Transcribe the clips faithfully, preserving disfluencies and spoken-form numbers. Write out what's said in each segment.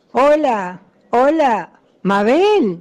Hola, hola, Mabel.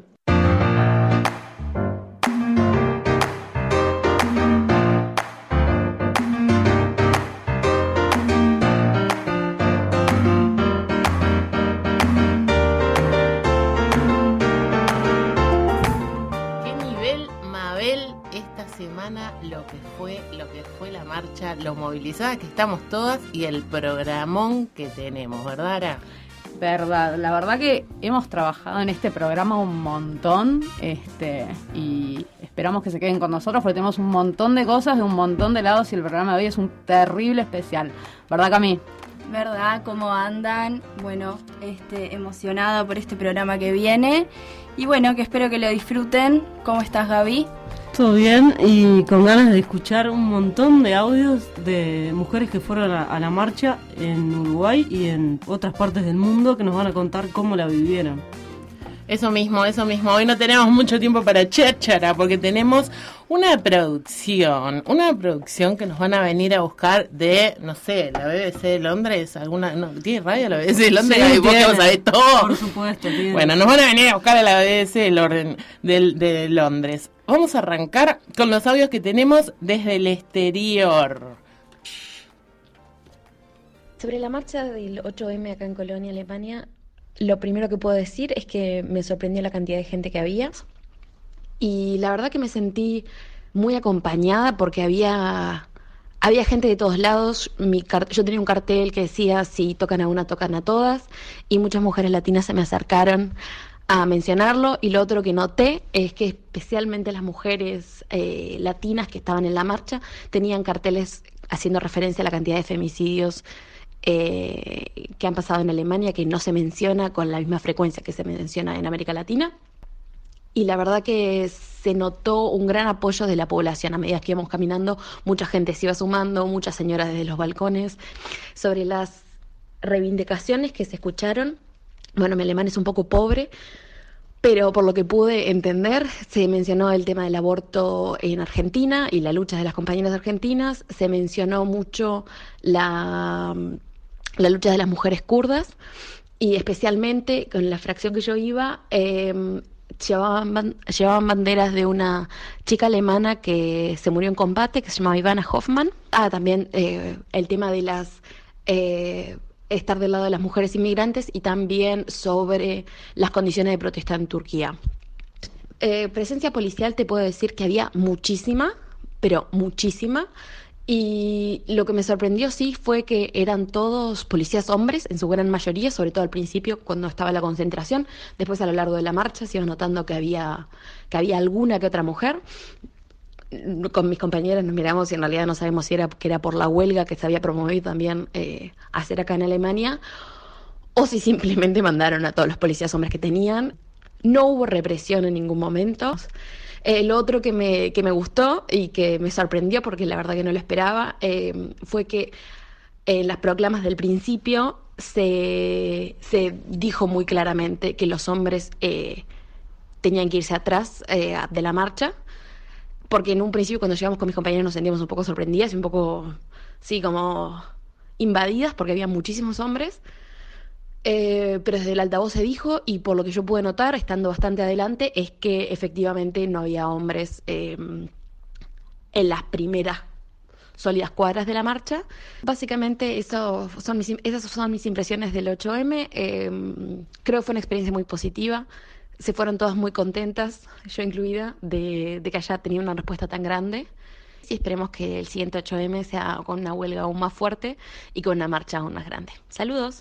Semana lo que fue, lo que fue la marcha, lo movilizadas que estamos todas y el programón que tenemos, ¿verdad, Ara? Verdad, la verdad que hemos trabajado en este programa un montón, este, y esperamos que se queden con nosotros porque tenemos un montón de cosas de un montón de lados y el programa de hoy es un terrible especial, ¿verdad, Cami? ¿Verdad? ¿Cómo andan? Bueno, este, emocionada por este programa que viene y bueno, que espero que lo disfruten. ¿Cómo estás, Gaby? Todo bien y con ganas de escuchar un montón de audios de mujeres que fueron a, a la marcha en Uruguay y en otras partes del mundo que nos van a contar cómo la vivieron. Eso mismo, eso mismo. Hoy no tenemos mucho tiempo para cháchara porque tenemos una producción, una producción que nos van a venir a buscar de, no sé, la B B C de Londres, alguna, no, ¿tiene radio la B B C de Londres? Sí, ¿Vos que vos sabés todo? Por supuesto, tiene. Bueno, nos van a venir a buscar a la B B C del orden de, de Londres. Vamos a arrancar con los audios que tenemos desde el exterior. Sobre la marcha del ocho eme acá en Colonia, Alemania, lo primero que puedo decir es que me sorprendió la cantidad de gente que había y la verdad que me sentí muy acompañada porque había, había gente de todos lados. Mi car- yo tenía un cartel que decía si tocan a una, tocan a todas y muchas mujeres latinas se me acercaron a mencionarlo. Y lo otro que noté es que especialmente las mujeres eh, latinas que estaban en la marcha tenían carteles haciendo referencia a la cantidad de femicidios Eh, que han pasado en Alemania, que no se menciona con la misma frecuencia que se menciona en América Latina. Y la verdad que se notó un gran apoyo de la población. A medida que íbamos caminando, mucha gente se iba sumando, muchas señoras desde los balcones. Sobre las reivindicaciones que se escucharon, bueno, mi alemán es un poco pobre, pero por lo que pude entender, se mencionó el tema del aborto en Argentina y la lucha de las compañeras argentinas. Se mencionó mucho la, la lucha de las mujeres kurdas y especialmente con la fracción que yo iba, eh, llevaban, ban- llevaban banderas de una chica alemana que se murió en combate, que se llamaba Ivana Hoffmann. Ah, también eh, el tema de las... eh, estar del lado de las mujeres inmigrantes y también sobre las condiciones de protesta en Turquía. Eh, presencia policial te puedo decir que había muchísima, pero muchísima. Y lo que me sorprendió sí fue que eran todos policías hombres, en su gran mayoría, sobre todo al principio cuando estaba la concentración. Después a lo largo de la marcha se iba notando que había, que había alguna que otra mujer. Con mis compañeras nos miramos y en realidad no sabemos si era que era por la huelga que se había promovido también eh, hacer acá en Alemania o si simplemente mandaron a todos los policías hombres que tenían. No hubo represión en ningún momento. Eh, lo otro que me, que me gustó y que me sorprendió porque la verdad que no lo esperaba eh, fue que en las proclamas del principio se, se dijo muy claramente que los hombres eh, tenían que irse atrás eh, de la marcha, porque en un principio cuando llegamos con mis compañeros nos sentíamos un poco sorprendidas y un poco, sí, como invadidas porque había muchísimos hombres, eh, pero desde el altavoz se dijo y por lo que yo pude notar, estando bastante adelante, es que efectivamente no había hombres eh, en las primeras sólidas cuadras de la marcha. Básicamente eso son mis, esas son mis impresiones del ocho eme. Eh, creo que fue una experiencia muy positiva. Se fueron todas muy contentas, yo incluida, de, de que haya tenido una respuesta tan grande. Y esperemos que el siguiente ocho eme sea con una huelga aún más fuerte y con una marcha aún más grande. Saludos.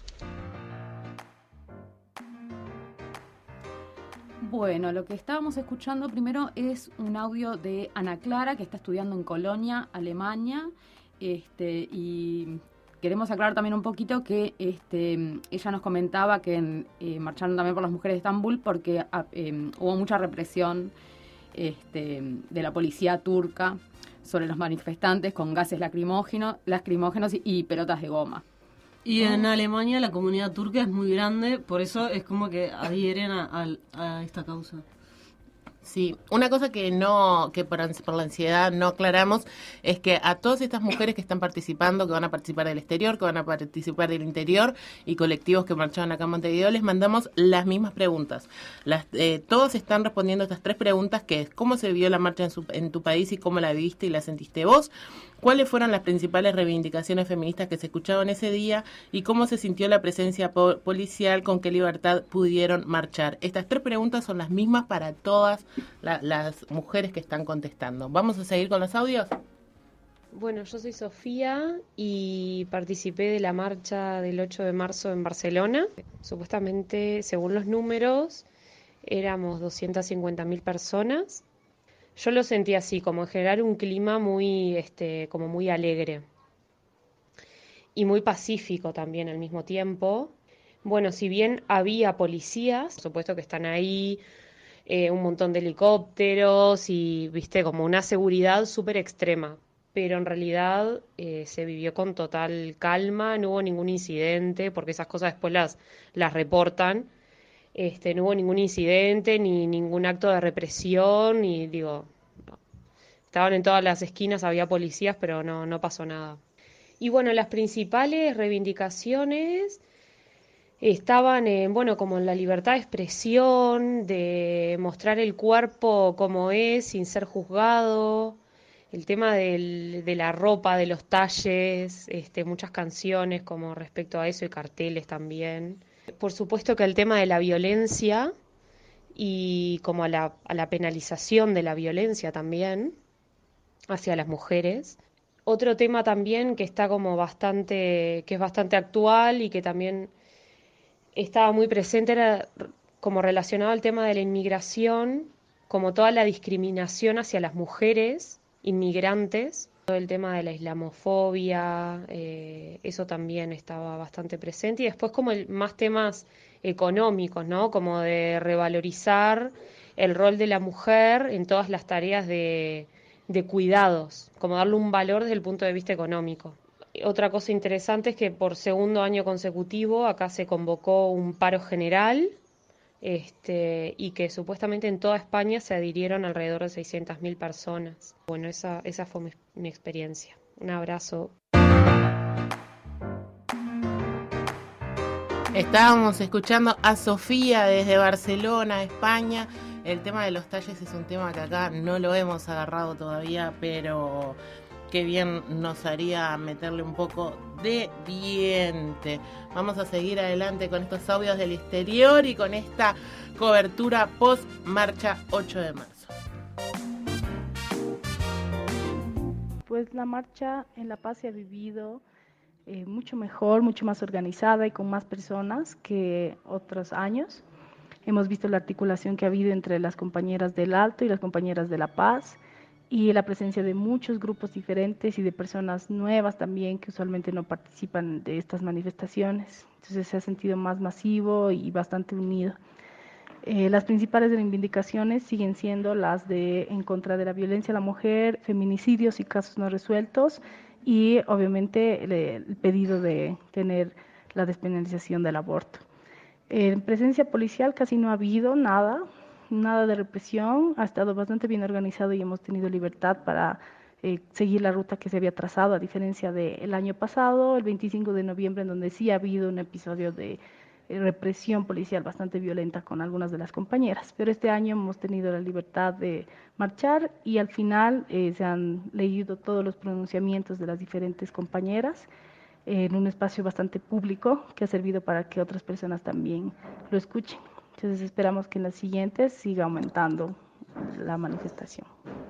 Bueno, lo que estábamos escuchando primero es un audio de Ana Clara, que está estudiando en Colonia, Alemania, este, y queremos aclarar también un poquito que este, ella nos comentaba que eh, marcharon también por las mujeres de Estambul porque eh, hubo mucha represión este, de la policía turca sobre los manifestantes con gases lacrimógenos, lacrimógenos y, y pelotas de goma. Y en Alemania la comunidad turca es muy grande, por eso es como que adhieren a, a, a esta causa. Sí, una cosa que no, que por, ans- por la ansiedad no aclaramos es que a todas estas mujeres que están participando, que van a participar del exterior, que van a participar del interior y colectivos que marcharon acá en Montevideo, les mandamos las mismas preguntas. Las, eh, todos están respondiendo estas tres preguntas, que es cómo se vivió la marcha en, su, en tu país y cómo la viviste y la sentiste vos, cuáles fueron las principales reivindicaciones feministas que se escucharon ese día y cómo se sintió la presencia po- policial, con qué libertad pudieron marchar. Estas tres preguntas son las mismas para todas la- las mujeres que están contestando. ¿Vamos a seguir con los audios? Bueno, yo soy Sofía y participé de la marcha del ocho de marzo en Barcelona. Supuestamente, según los números, éramos doscientas cincuenta mil personas. Yo lo sentí así, como en general un clima muy, este, como muy alegre y muy pacífico también al mismo tiempo. Bueno, si bien había policías, por supuesto que están ahí, eh, un montón de helicópteros y, viste, como una seguridad súper extrema. Pero en realidad eh, se vivió con total calma, no hubo ningún incidente, porque esas cosas después las, las reportan. Este, no hubo ningún incidente, ni ningún acto de represión, y digo, estaban en todas las esquinas, había policías, pero no, no pasó nada. Y bueno, las principales reivindicaciones estaban en, bueno, como en la libertad de expresión, de mostrar el cuerpo como es, sin ser juzgado, el tema del- de la ropa, de los talles, este, muchas canciones como respecto a eso y carteles también. Por supuesto que el tema de la violencia y como a la, a la penalización de la violencia también hacia las mujeres. Otro tema también que está como bastante, que es bastante actual y que también estaba muy presente era como relacionado al tema de la inmigración, como toda la discriminación hacia las mujeres inmigrantes, todo el tema de la islamofobia, eh, eso también estaba bastante presente. Y después como el, más temas económicos, ¿no? Como de revalorizar el rol de la mujer en todas las tareas de, de cuidados, como darle un valor desde el punto de vista económico. Otra cosa interesante es que por segundo año consecutivo acá se convocó un paro general, este, y que supuestamente en toda España se adhirieron alrededor de seiscientas mil personas. Bueno, esa, esa fue mi, mi experiencia. Un abrazo. Estábamos escuchando a Sofía desde Barcelona, España. El tema de los talles es un tema que acá no lo hemos agarrado todavía, pero qué bien nos haría meterle un poco de diente. Vamos a seguir adelante con estos audios del exterior y con esta cobertura post-marcha ocho de marzo. Pues la marcha en La Paz se ha vivido eh, mucho mejor, mucho más organizada y con más personas que otros años. Hemos visto la articulación que ha habido entre las compañeras del Alto y las compañeras de La Paz, y la presencia de muchos grupos diferentes y de personas nuevas también que usualmente no participan de estas manifestaciones. Entonces se ha sentido más masivo y bastante unido. Eh, las principales reivindicaciones siguen siendo las de en contra de la violencia a la mujer, feminicidios y casos no resueltos, y obviamente el, el pedido de tener la despenalización del aborto. En presencia policial casi no ha habido nada, nada de represión, ha estado bastante bien organizado y hemos tenido libertad para eh, seguir la ruta que se había trazado, a diferencia del año pasado, el veinticinco de noviembre, en donde sí ha habido un episodio de eh, represión policial bastante violenta con algunas de las compañeras. Pero este año hemos tenido la libertad de marchar y al final eh, se han leído todos los pronunciamientos de las diferentes compañeras en un espacio bastante público que ha servido para que otras personas también lo escuchen. Entonces esperamos que en las siguientes siga aumentando la manifestación.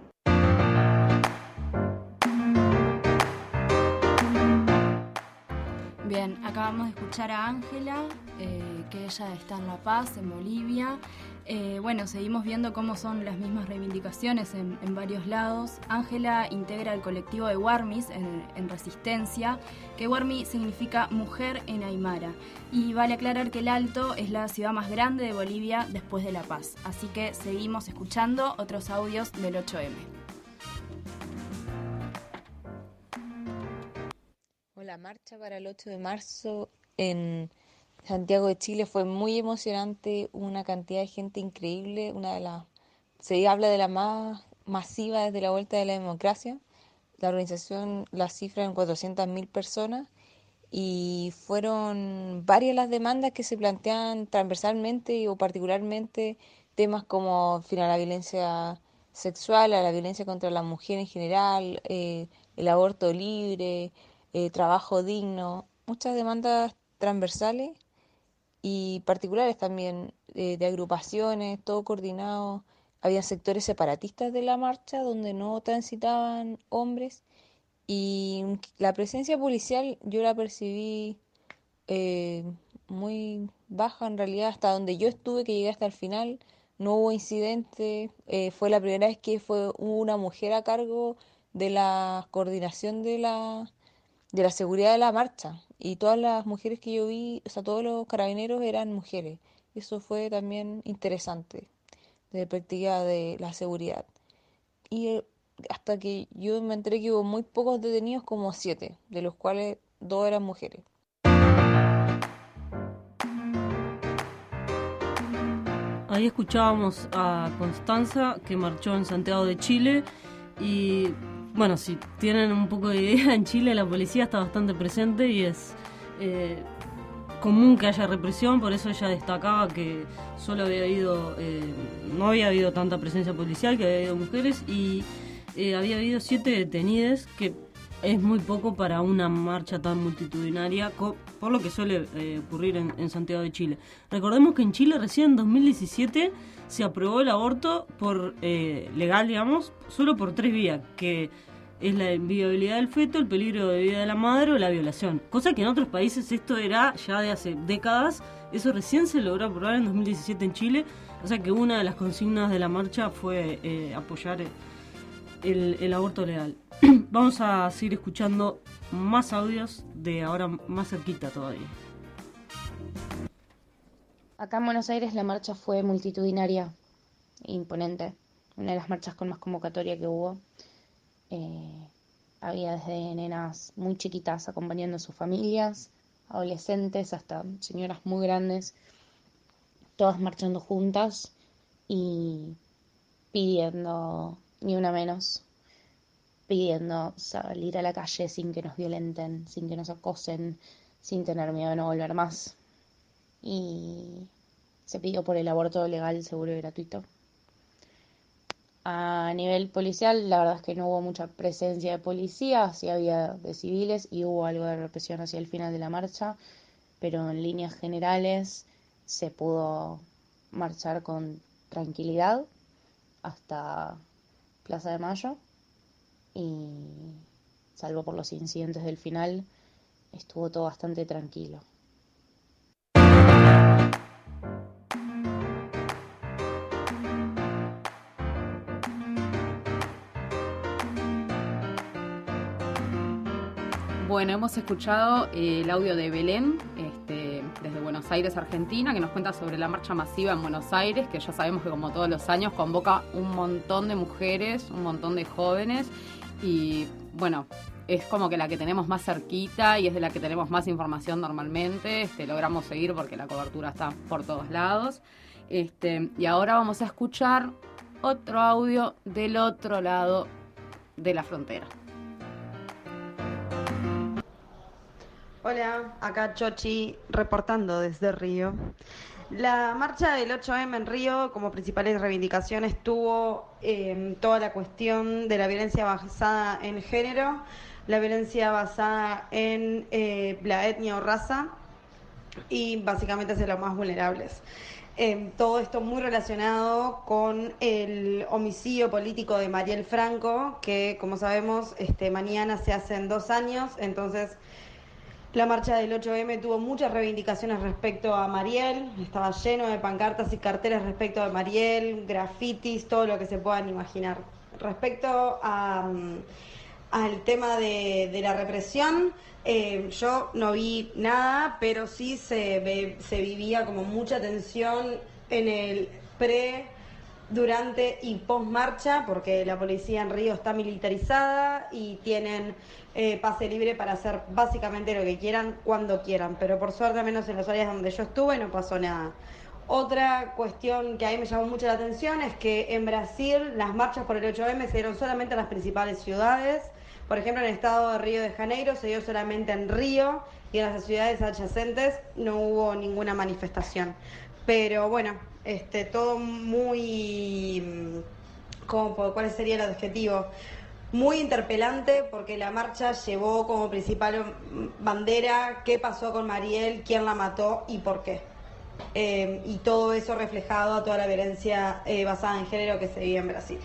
Bien, acabamos de escuchar a Ángela, eh, que ella está en La Paz, en Bolivia. Eh, bueno, seguimos viendo cómo son las mismas reivindicaciones en, en varios lados. Ángela integra el colectivo de Warmis en, en Resistencia, que Warmi significa mujer en aymara. Y vale aclarar que El Alto es la ciudad más grande de Bolivia después de La Paz. Así que seguimos escuchando otros audios del ocho eme. La marcha para el ocho de marzo en Santiago de Chile fue muy emocionante, una cantidad de gente increíble, una de las se habla de la más masiva desde la vuelta de la democracia. La organización la cifra en cuatrocientas mil personas y fueron varias las demandas que se plantean transversalmente o particularmente temas como fin a la violencia sexual, a la violencia contra la mujer en general, eh, el aborto libre, eh, trabajo digno, muchas demandas transversales y particulares también, eh, de agrupaciones, todo coordinado. Había sectores separatistas de la marcha donde no transitaban hombres y la presencia policial yo la percibí eh, muy baja en realidad, hasta donde yo estuve, que llegué hasta el final, no hubo incidente. Eh, fue la primera vez que fue una mujer a cargo de la coordinación de la, de la seguridad de la marcha, y todas las mujeres que yo vi, o sea, todos los carabineros eran mujeres. Eso fue también interesante desde la perspectiva de la seguridad. Y eh, hasta que yo me enteré que hubo muy pocos detenidos, como siete, de los cuales dos eran mujeres. Ahí escuchábamos a Constanza, que marchó en Santiago de Chile, y bueno, si tienen un poco de idea, en Chile la policía está bastante presente y es eh, común que haya represión, por eso ella destacaba que solo había habido, eh, no había habido tanta presencia policial, que había habido mujeres y eh, había habido siete detenidas, que es muy poco para una marcha tan multitudinaria, por lo que suele eh, ocurrir en, en Santiago de Chile. Recordemos que en Chile recién en dos mil diecisiete se aprobó el aborto por eh, legal, digamos, solo por tres vías, que es la inviabilidad del feto, el peligro de vida de la madre o la violación. Cosa que en otros países esto era ya de hace décadas, eso recién se logró aprobar en dos mil diecisiete en Chile, o sea que una de las consignas de la marcha fue eh, apoyar el, el aborto legal. Vamos a seguir escuchando más audios de ahora más cerquita todavía. Acá en Buenos Aires la marcha fue multitudinaria, imponente, una de las marchas con más convocatoria que hubo. Eh, había desde nenas muy chiquitas acompañando a sus familias, adolescentes, hasta señoras muy grandes, todas marchando juntas y pidiendo ni una menos, pidiendo salir a la calle sin que nos violenten, sin que nos acosen, sin tener miedo de no volver más. Y se pidió por el aborto legal, seguro y gratuito. A nivel policial, la verdad es que no hubo mucha presencia de policía, sí había de civiles y hubo algo de represión hacia el final de la marcha, pero en líneas generales se pudo marchar con tranquilidad hasta Plaza de Mayo y, salvo por los incidentes del final, estuvo todo bastante tranquilo. Bueno, hemos escuchado eh, el audio de Belén, este, desde Buenos Aires, Argentina, que nos cuenta sobre la marcha masiva en Buenos Aires, que ya sabemos que como todos los años convoca un montón de mujeres, un montón de jóvenes, y bueno, es como que la que tenemos más cerquita y es de la que tenemos más información normalmente, este, logramos seguir porque la cobertura está por todos lados. Este, y ahora vamos a escuchar otro audio del otro lado de la frontera. Hola, acá Chochi reportando desde Río. La marcha del ocho eme en Río, como principales reivindicaciones, tuvo eh, toda la cuestión de la violencia basada en género, la violencia basada en eh, la etnia o raza y básicamente hacia los más vulnerables. Eh, todo esto muy relacionado con el homicidio político de Mariel Franco, que como sabemos este, mañana se hacen dos años, entonces la marcha del ocho eme tuvo muchas reivindicaciones respecto a Mariel, estaba lleno de pancartas y carteles respecto a Mariel, grafitis, todo lo que se puedan imaginar. Respecto a, al tema de, de la represión, eh, yo no vi nada, pero sí se, ve, se vivía como mucha tensión en el pre, durante y post marcha, porque la policía en Río está militarizada y tienen eh, pase libre para hacer básicamente lo que quieran, cuando quieran, pero por suerte, al menos en las áreas donde yo estuve, no pasó nada. Otra cuestión que a mí me llamó mucho la atención es que en Brasil las marchas por el ocho eme se dieron solamente en las principales ciudades. Por ejemplo, en el estado de Río de Janeiro se dio solamente en Río y en las ciudades adyacentes no hubo ninguna manifestación. Pero bueno, este, todo muy... ¿cómo, ¿cuál sería el adjetivo? Muy interpelante, porque la marcha llevó como principal bandera qué pasó con Mariel, quién la mató y por qué. Eh, y todo eso reflejado a toda la violencia eh, basada en género que se vive en Brasil.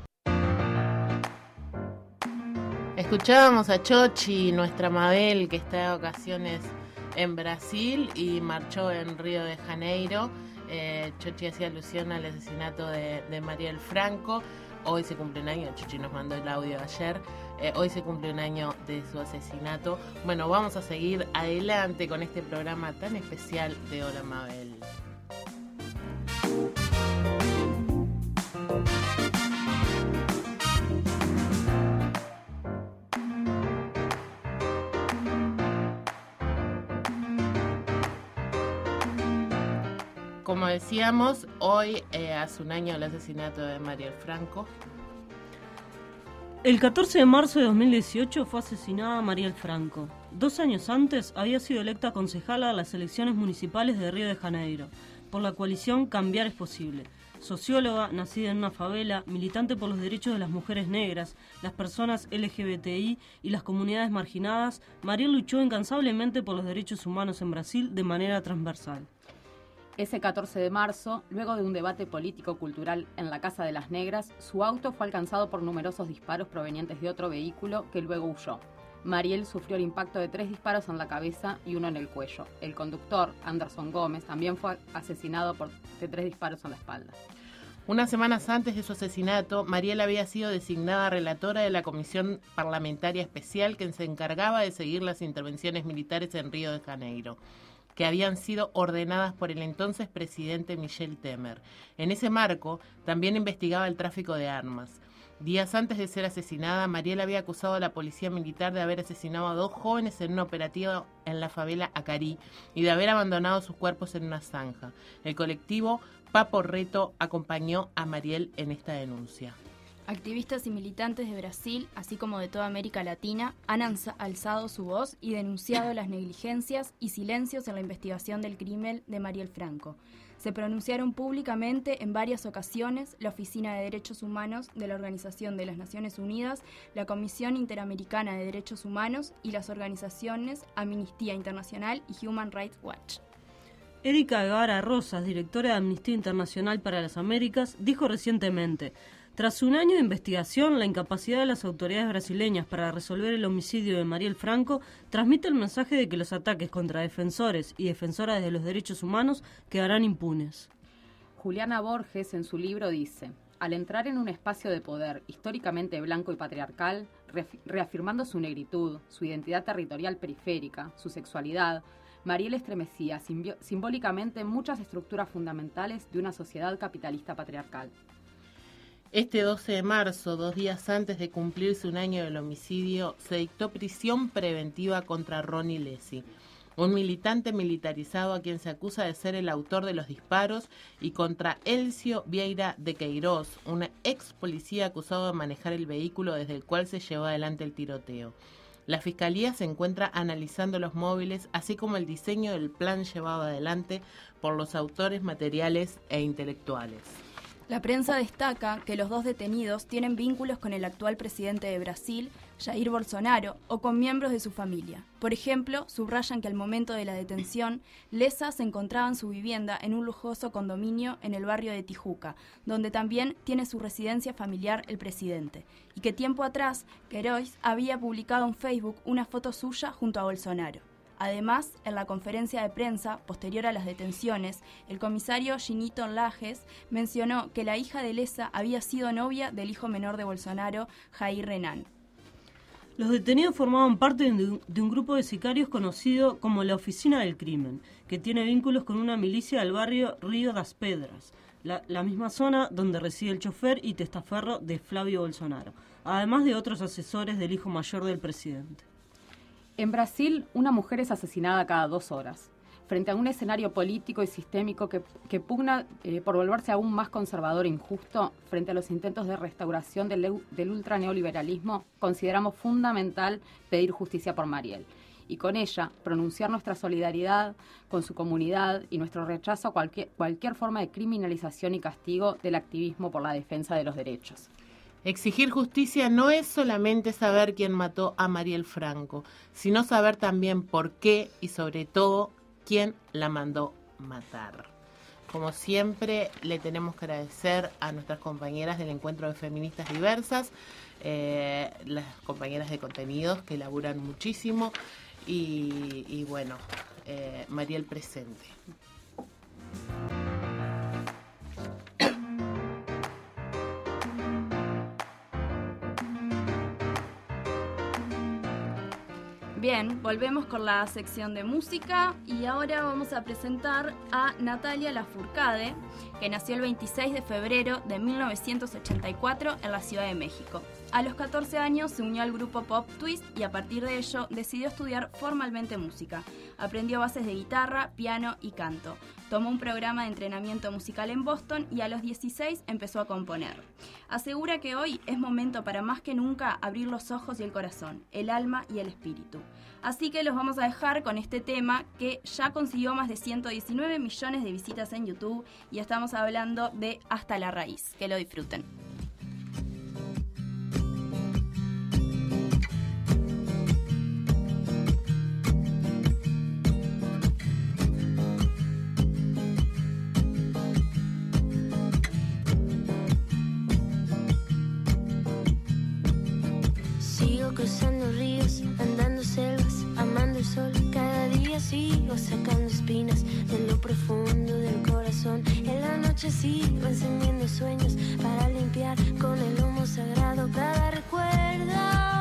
Escuchábamos a Chochi, nuestra Mabel, que está de vacaciones en Brasil y marchó en Río de Janeiro. Eh, Chochi hacía alusión al asesinato de, de Mariel Franco. Hoy se cumple un año, Chochi nos mandó el audio ayer, eh, hoy se cumple un año de su asesinato. Bueno, vamos a seguir adelante con este programa tan especial de Hola Mabel. Como decíamos, hoy eh, hace un año el asesinato de Mariel Franco. El catorce de marzo de dos mil dieciocho fue asesinada Mariel Franco. Dos años antes había sido electa concejala a las elecciones municipales de Río de Janeiro, por la coalición Cambiar es Posible. Socióloga, nacida en una favela, militante por los derechos de las mujeres negras, las personas ele ge be te i y las comunidades marginadas, Mariel luchó incansablemente por los derechos humanos en Brasil de manera transversal. Ese catorce de marzo, luego de un debate político-cultural en la Casa de las Negras, su auto fue alcanzado por numerosos disparos provenientes de otro vehículo que luego huyó. Mariel sufrió el impacto de tres disparos en la cabeza y uno en el cuello. El conductor, Anderson Gómez, también fue asesinado por de tres disparos en la espalda. Unas semanas antes de su asesinato, Mariel había sido designada relatora de la Comisión Parlamentaria Especial que se encargaba de seguir las intervenciones militares en Río de Janeiro, que habían sido ordenadas por el entonces presidente Michel Temer. En ese marco, también investigaba el tráfico de armas. Días antes de ser asesinada, Mariel había acusado a la policía militar de haber asesinado a dos jóvenes en un operativo en la favela Acarí y de haber abandonado sus cuerpos en una zanja. El colectivo Papo Reto acompañó a Mariel en esta denuncia. Activistas y militantes de Brasil, así como de toda América Latina, han alzado su voz y denunciado las negligencias y silencios en la investigación del crimen de Mariel Franco. Se pronunciaron públicamente en varias ocasiones la Oficina de Derechos Humanos de la Organización de las Naciones Unidas, la Comisión Interamericana de Derechos Humanos y las organizaciones Amnistía Internacional y Human Rights Watch. Erika Guevara Rosas, directora de Amnistía Internacional para las Américas, dijo recientemente: tras un año de investigación, la incapacidad de las autoridades brasileñas para resolver el homicidio de Mariel Franco transmite el mensaje de que los ataques contra defensores y defensoras de los derechos humanos quedarán impunes. Juliana Borges, en su libro, dice: al entrar en un espacio de poder históricamente blanco y patriarcal, reafirmando su negritud, su identidad territorial periférica, su sexualidad, Mariel estremecía simbólicamente muchas estructuras fundamentales de una sociedad capitalista patriarcal. Este doce de marzo, dos días antes de cumplirse un año del homicidio, se dictó prisión preventiva contra Ronnie Lessi, un militante militarizado a quien se acusa de ser el autor de los disparos, y contra Elcio Vieira de Queiroz, un ex policía acusado de manejar el vehículo desde el cual se llevó adelante el tiroteo. La Fiscalía se encuentra analizando los móviles, así como el diseño del plan llevado adelante por los autores materiales e intelectuales. La prensa destaca que los dos detenidos tienen vínculos con el actual presidente de Brasil, Jair Bolsonaro, o con miembros de su familia. Por ejemplo, subrayan que al momento de la detención, Lessa se encontraba en su vivienda en un lujoso condominio en el barrio de Tijuca, donde también tiene su residencia familiar el presidente, y que tiempo atrás, Queiroz había publicado en Facebook una foto suya junto a Bolsonaro. Además, en la conferencia de prensa posterior a las detenciones, el comisario Ginito Lages mencionó que la hija de Lessa había sido novia del hijo menor de Bolsonaro, Jair Renan. Los detenidos formaban parte de un, de un grupo de sicarios conocido como la Oficina del Crimen, que tiene vínculos con una milicia del barrio Río das Pedras, la, la misma zona donde reside el chofer y testaferro de Flavio Bolsonaro, además de otros asesores del hijo mayor del presidente. En Brasil, una mujer es asesinada cada dos horas. frente a un escenario político y sistémico que, que pugna eh, por volverse aún más conservador e injusto frente a los intentos de restauración del, del ultraneoliberalismo, consideramos fundamental pedir justicia por Mariel y con ella pronunciar nuestra solidaridad con su comunidad y nuestro rechazo a cualquier, cualquier forma de criminalización y castigo del activismo por la defensa de los derechos. Exigir justicia no es solamente saber quién mató a Mariel Franco, sino saber también por qué y sobre todo quién la mandó matar. Como siempre, le tenemos que agradecer a nuestras compañeras del Encuentro de Feministas Diversas, eh, las compañeras de contenidos que laburan muchísimo y, y bueno, eh, Mariel presente. Bien, volvemos con la sección de música y ahora vamos a presentar a Natalia Lafourcade, que nació el veintiséis de febrero de mil novecientos ochenta y cuatro en la Ciudad de México. A los catorce años se unió al grupo Pop Twist y a partir de ello decidió estudiar formalmente música. Aprendió bases de guitarra, piano y canto. Tomó un programa de entrenamiento musical en Boston y a los dieciséis empezó a componer. Asegura que hoy es momento para más que nunca abrir los ojos y el corazón, el alma y el espíritu. Así que los vamos a dejar con este tema que ya consiguió más de ciento diecinueve millones de visitas en YouTube y estamos hablando de Hasta la Raíz. Que lo disfruten. Cruzando ríos, andando selvas, amando el sol. Cada día sigo sacando espinas de lo profundo del corazón. En la noche sigo encendiendo sueños para limpiar con el humo sagrado cada recuerdo.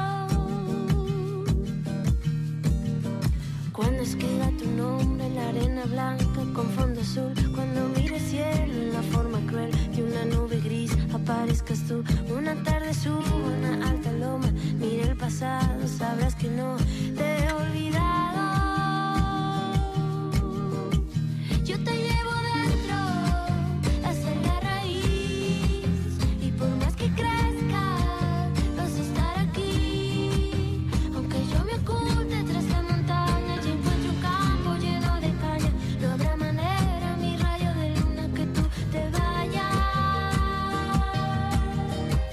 Cuando escriba tu nombre en la arena blanca con fondo azul, cuando mire el cielo en la forma cruel de una nube gris, aparezcas tú. Una tarde subo a una alta loma, mira el pasado, sabrás que no te he olvidado. Yo te llevo dentro hasta la raíz y por más que crezca vas a estar aquí. Aunque yo me oculte tras la montaña y encuentro un campo lleno de caña, no habrá manera, mi rayo de luna, que tú te vayas.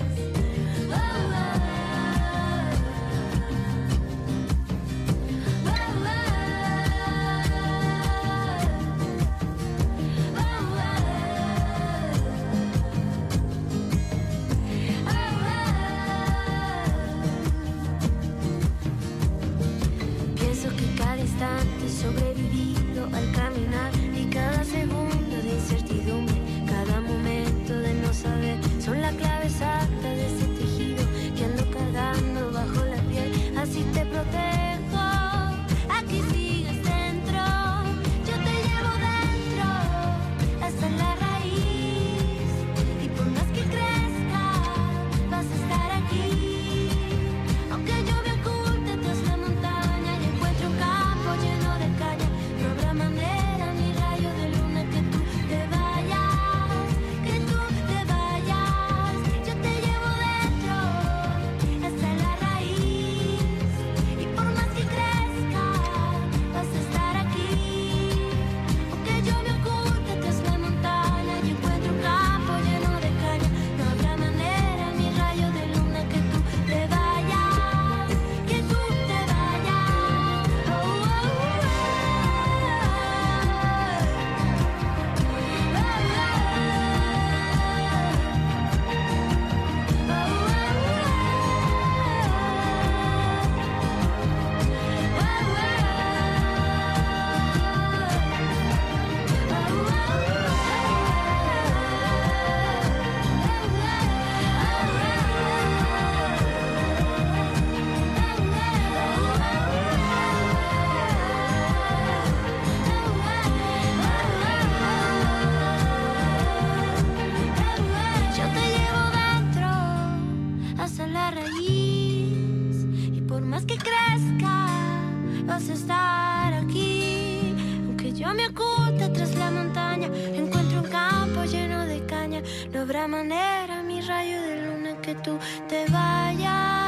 No habrá manera, mi rayo de luna, que tú te vayas.